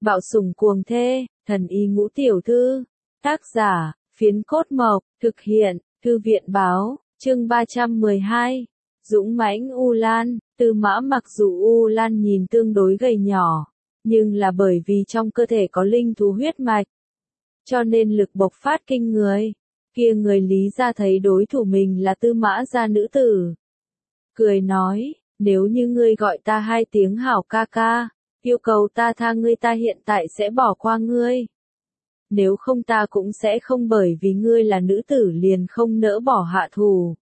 Bạo sủng cuồng thê, thần y ngũ tiểu thư. Tác giả, Phiến Cốt Mộc, thực hiện, Thư viện báo, chương 312. Dũng mãnh U Lan. Tư Mã mặc dù U Lan nhìn tương đối gầy nhỏ, nhưng là bởi vì trong cơ thể có linh thú huyết mạch, cho nên lực bộc phát kinh người. Kia người Lý gia thấy đối thủ mình là Tư Mã gia nữ tử, cười nói, nếu như ngươi gọi ta 2 tiếng hảo ca ca, yêu cầu ta tha ngươi, ta hiện tại sẽ bỏ qua ngươi. Nếu không ta cũng sẽ không bởi vì ngươi là nữ tử liền không nỡ bỏ hạ thủ.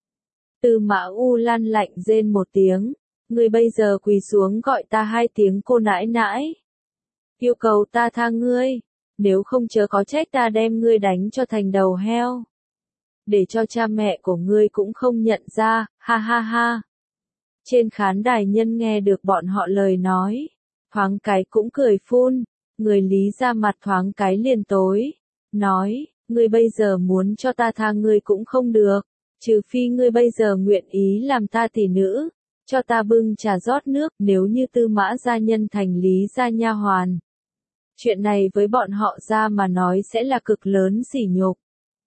Tư Mã U Lan lạnh rên một tiếng, ngươi bây giờ quỳ xuống gọi ta 2 tiếng cô nãi nãi. Yêu cầu ta tha ngươi, nếu không chớ có trách ta đem ngươi đánh cho thành đầu heo. Để cho cha mẹ của ngươi cũng không nhận ra, ha ha ha. Trên khán đài nhân nghe được bọn họ lời nói, thoáng cái cũng cười phun, người Lý ra mặt thoáng cái liền tối, nói, ngươi bây giờ muốn cho ta tha ngươi cũng không được, trừ phi ngươi bây giờ nguyện ý làm ta tỷ nữ, cho ta bưng trà rót nước, nếu như Tư Mã gia nhân thành Lý gia nha hoàn. Chuyện này với bọn họ ra mà nói sẽ là cực lớn sỉ nhục.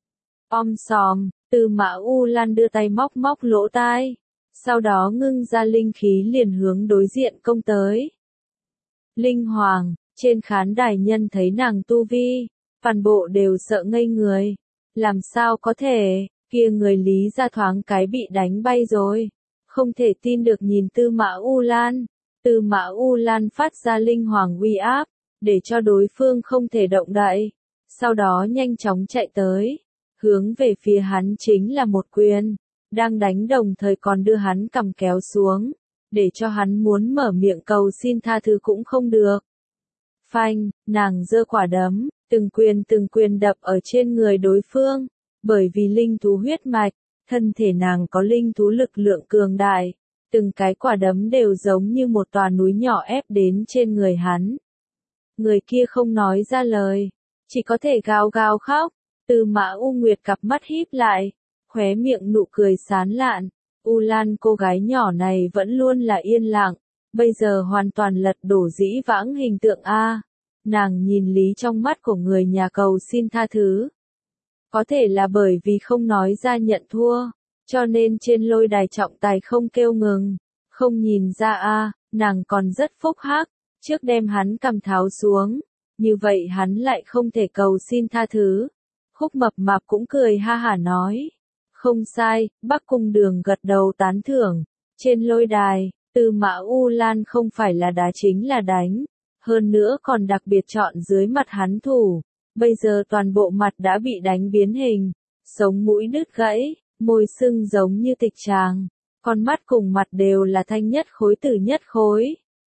Om sòm, Tư Mã U Lan đưa tay móc móc lỗ tai, sau đó ngưng ra linh khí liền hướng đối diện công tới. Linh Hoàng, trên khán đài nhân thấy nàng tu vi, toàn bộ đều sợ ngây người. Làm sao có thể, kia người Lý gia thoáng cái bị đánh bay rồi. Không thể tin được nhìn Tư Mã U Lan. Tư Mã U Lan phát ra Linh Hoàng uy áp, để cho đối phương không thể động đậy. Sau đó nhanh chóng chạy tới, hướng về phía hắn chính là một quyền, đang đánh đồng thời còn đưa hắn cầm kéo xuống, để cho hắn muốn mở miệng cầu xin tha thứ cũng không được. Phanh, nàng giơ quả đấm, từng quyền đập ở trên người đối phương, bởi vì linh thú huyết mạch, thân thể nàng có linh thú lực lượng cường đại, từng cái quả đấm đều giống như một tòa núi nhỏ ép đến trên người hắn. Người kia không nói ra lời, chỉ có thể gào gào khóc. Tư Mã U Nguyệt cặp mắt híp lại, khóe miệng nụ cười sán lạn. U Lan cô gái nhỏ này vẫn luôn là yên lặng, bây giờ hoàn toàn lật đổ dĩ vãng hình tượng a. Nàng nhìn Lý trong mắt của người nhà cầu xin tha thứ. Có thể là bởi vì không nói ra nhận thua, cho nên trên lôi đài trọng tài không kêu ngừng. Không nhìn ra a, nàng còn rất phúc hắc, trước đem hắn cầm tháo xuống, như vậy hắn lại không thể cầu xin tha thứ. Khúc Mập Mạp cũng cười ha hả nói, không sai, Bắc Cung Đường gật đầu tán thưởng. Trên lôi đài, Tư Mã U Lan không phải là đá chính là đánh, hơn nữa còn đặc biệt chọn dưới mặt hắn thủ. Bây giờ toàn bộ mặt đã bị đánh biến hình, sống mũi đứt gãy, môi sưng giống như tịch tràng, con mắt cùng mặt đều là thanh nhất khối tử nhất khối.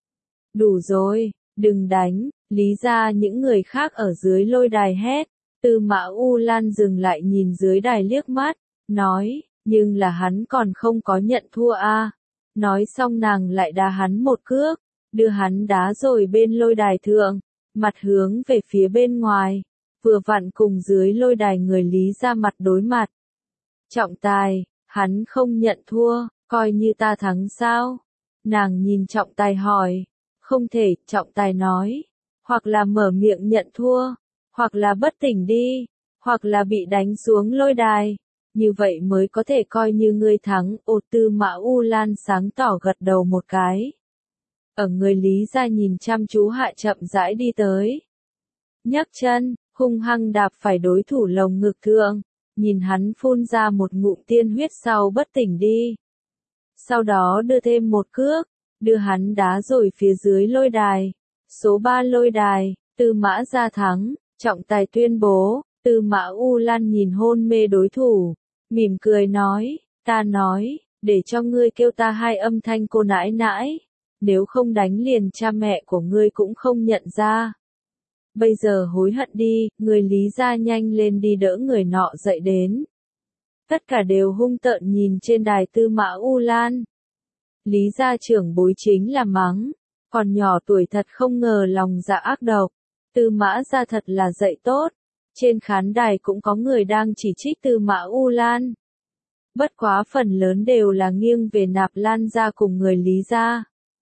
Đủ rồi, đừng đánh, Lý ra những người khác ở dưới lôi đài hét. Tư Mã U Lan dừng lại nhìn dưới đài liếc mắt, nói, nhưng là hắn còn không có nhận thua a. Nói xong nàng lại đá hắn một cước, đưa hắn đá rồi bên lôi đài thượng, mặt hướng về phía bên ngoài, vừa vặn cùng dưới lôi đài người Lý ra mặt đối mặt. Trọng tài, hắn không nhận thua, coi như ta thắng sao? Nàng nhìn trọng tài hỏi, không thể, trọng tài nói, hoặc là mở miệng nhận thua, hoặc là bất tỉnh đi, hoặc là bị đánh xuống lôi đài, như vậy mới có thể coi như ngươi thắng. Tư Mã U Lan sáng tỏ gật đầu một cái. Ở người Lý ra nhìn chăm chú hạ chậm rãi đi tới. Nhấc chân, hung hăng đạp phải đối thủ lồng ngực thượng, nhìn hắn phun ra một ngụm tiên huyết sau bất tỉnh đi. Sau đó đưa thêm một cước, đưa hắn đá rồi phía dưới lôi đài. Số 3 lôi đài, Tư Mã gia thắng. Trọng tài tuyên bố. Tư Mã U Lan nhìn hôn mê đối thủ, mỉm cười nói, ta nói, để cho ngươi kêu ta 2 âm thanh cô nãi nãi, nếu không đánh liền cha mẹ của ngươi cũng không nhận ra. Bây giờ hối hận đi, người Lý gia nhanh lên đi đỡ người nọ dậy đến. Tất cả đều hung tợn nhìn trên đài Tư Mã U Lan. Lý gia trưởng bối chính là mắng, còn nhỏ tuổi thật không ngờ lòng dạ ác độc. Tư Mã gia thật là dạy tốt. Trên khán đài cũng có người đang chỉ trích Tư Mã U Lan. Bất quá phần lớn đều là nghiêng về Nạp Lan gia cùng người Lý gia.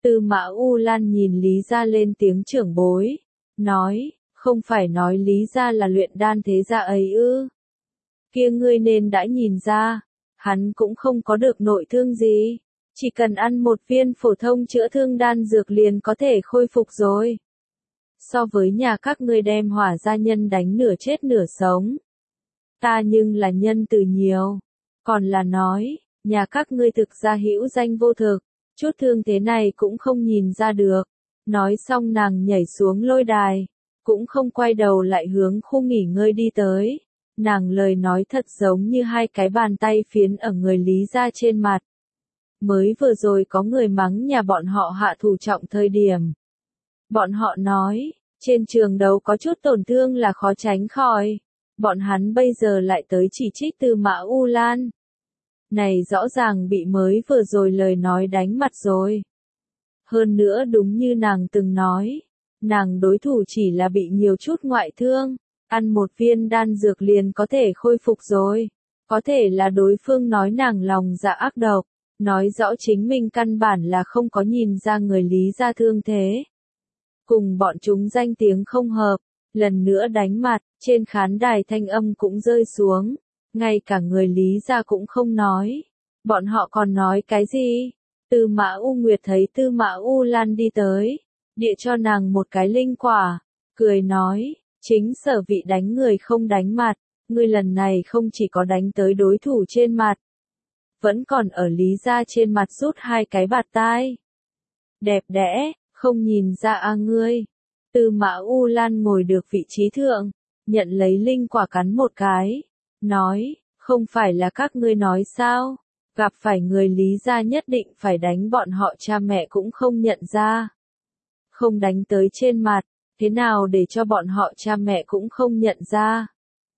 Tư Mã U Lan nhìn Lý Gia lên tiếng trưởng bối, nói, không phải nói Lý Gia là luyện đan thế gia ấy ư? Kia ngươi nên đã nhìn ra, hắn cũng không có được nội thương gì, chỉ cần ăn một viên phổ thông chữa thương đan dược liền có thể khôi phục rồi. So với nhà các ngươi đem Hỏa gia nhân đánh nửa chết nửa sống, ta nhưng là nhân từ nhiều, còn là nói, nhà các ngươi thực ra hữu danh vô thực, chút thương thế này cũng không nhìn ra được. Nói xong nàng nhảy xuống lôi đài, cũng không quay đầu lại hướng khu nghỉ ngơi đi tới. Nàng lời nói thật giống như hai cái bàn tay phiến ở người Lý Gia trên mặt. Mới vừa rồi có người mắng nhà bọn họ hạ thủ trọng thời điểm. Bọn họ nói, trên trường đấu có chút tổn thương là khó tránh khỏi. Bọn hắn bây giờ lại tới chỉ trích Tư Mã U Lan. Này rõ ràng bị mới vừa rồi lời nói đánh mặt rồi. Hơn nữa đúng như nàng từng nói, nàng đối thủ chỉ là bị nhiều chút ngoại thương, ăn một viên đan dược liền có thể khôi phục rồi. Có thể là đối phương nói nàng lòng dạ ác độc, nói rõ chính mình căn bản là không có nhìn ra người Lý Gia thương thế. Cùng bọn chúng danh tiếng không hợp, lần nữa đánh mặt, trên khán đài thanh âm cũng rơi xuống, ngay cả người Lý Gia cũng không nói. Bọn họ còn nói cái gì? Tư Mã U Nguyệt thấy Tư Mã U Lan đi tới, địa cho nàng một cái linh quả, cười nói, chính sở vị đánh người không đánh mặt, ngươi lần này không chỉ có đánh tới đối thủ trên mặt, vẫn còn ở Lý Gia trên mặt rút hai cái bạt tai. Đẹp đẽ, không nhìn ra a ngươi. Tư Mã U Lan ngồi được vị trí thượng, nhận lấy linh quả cắn một cái, nói, không phải là các ngươi nói sao? Gặp phải người Lý Gia nhất định phải đánh bọn họ cha mẹ cũng không nhận ra. Không đánh tới trên mặt, thế nào để cho bọn họ cha mẹ cũng không nhận ra?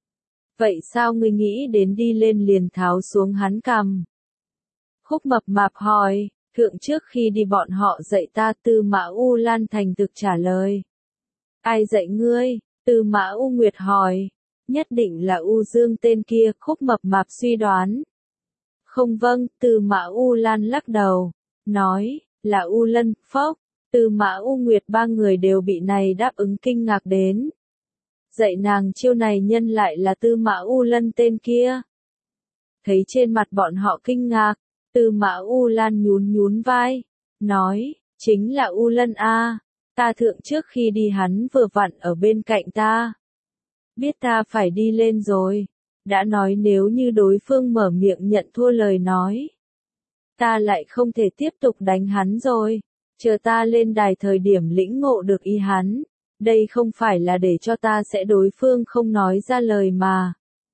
Vậy sao ngươi nghĩ đến đi lên liền tháo xuống hắn cằm? Khúc Mập Mạp hỏi, thượng trước khi đi bọn họ dạy ta. Tư Mã U Lan thành thực trả lời. Ai dạy ngươi? Tư Mã U Nguyệt hỏi. Nhất định là U Dương tên kia. Khúc Mập Mạp suy đoán. Không vâng, Tư Mã U Lan lắc đầu, nói, là U Lân, phốc. Tư Mã U Nguyệt ba người đều bị này đáp ứng kinh ngạc đến. Dạy nàng chiêu này nhân lại là Tư Mã U Lân tên kia. Thấy trên mặt bọn họ kinh ngạc, Tư Mã U Lan nhún nhún vai, nói, chính là U Lân a, ta thượng trước khi đi hắn vừa vặn ở bên cạnh ta. Biết ta phải đi lên rồi, đã nói nếu như đối phương mở miệng nhận thua lời nói, ta lại không thể tiếp tục đánh hắn rồi, chờ ta lên đài thời điểm lĩnh ngộ được ý hắn, đây không phải là để cho ta sẽ đối phương không nói ra lời mà.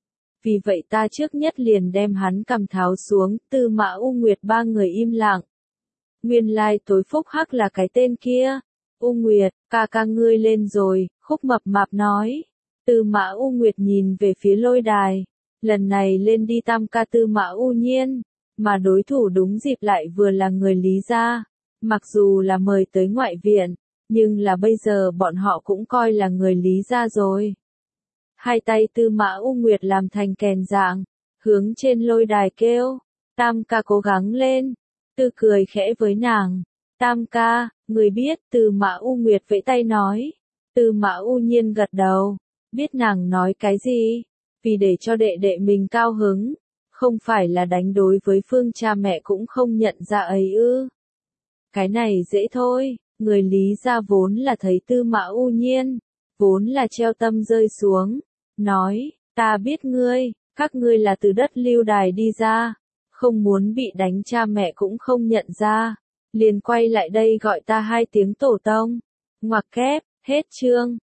Vì vậy ta trước nhất liền đem hắn cầm tháo xuống. Tư Mã U Nguyệt ba người im lặng. Nguyên lai tối phúc hắc là cái tên kia. U Nguyệt, ca ca ngươi lên rồi, Khúc Mập Mạp nói. Tư Mã U Nguyệt nhìn về phía lôi đài. Lần này lên đi tam ca Tư Mã U Nhiên, mà đối thủ đúng dịp lại vừa là người Lý Gia. Mặc dù là mời tới ngoại viện, nhưng là bây giờ bọn họ cũng coi là người Lý Gia rồi. Hai tay Tư Mã U Nguyệt làm thành kèn dạng, hướng trên lôi đài kêu, tam ca cố gắng lên. Tư cười khẽ với nàng, tam ca, người biết. Tư Mã U Nguyệt vẫy tay nói. Tư Mã U Nhiên gật đầu, biết nàng nói cái gì, vì để cho đệ đệ mình cao hứng, không phải là đánh đối với phương cha mẹ cũng không nhận ra ấy ư. Cái này dễ thôi, người Lý Gia vốn là thấy Tư Mã U Nhiên, vốn là treo tâm rơi xuống, nói, ta biết ngươi, các ngươi là từ đất lưu đài đi ra, không muốn bị đánh cha mẹ cũng không nhận ra, liền quay lại đây gọi ta hai tiếng tổ tông. Ngoặc kép, hết chương.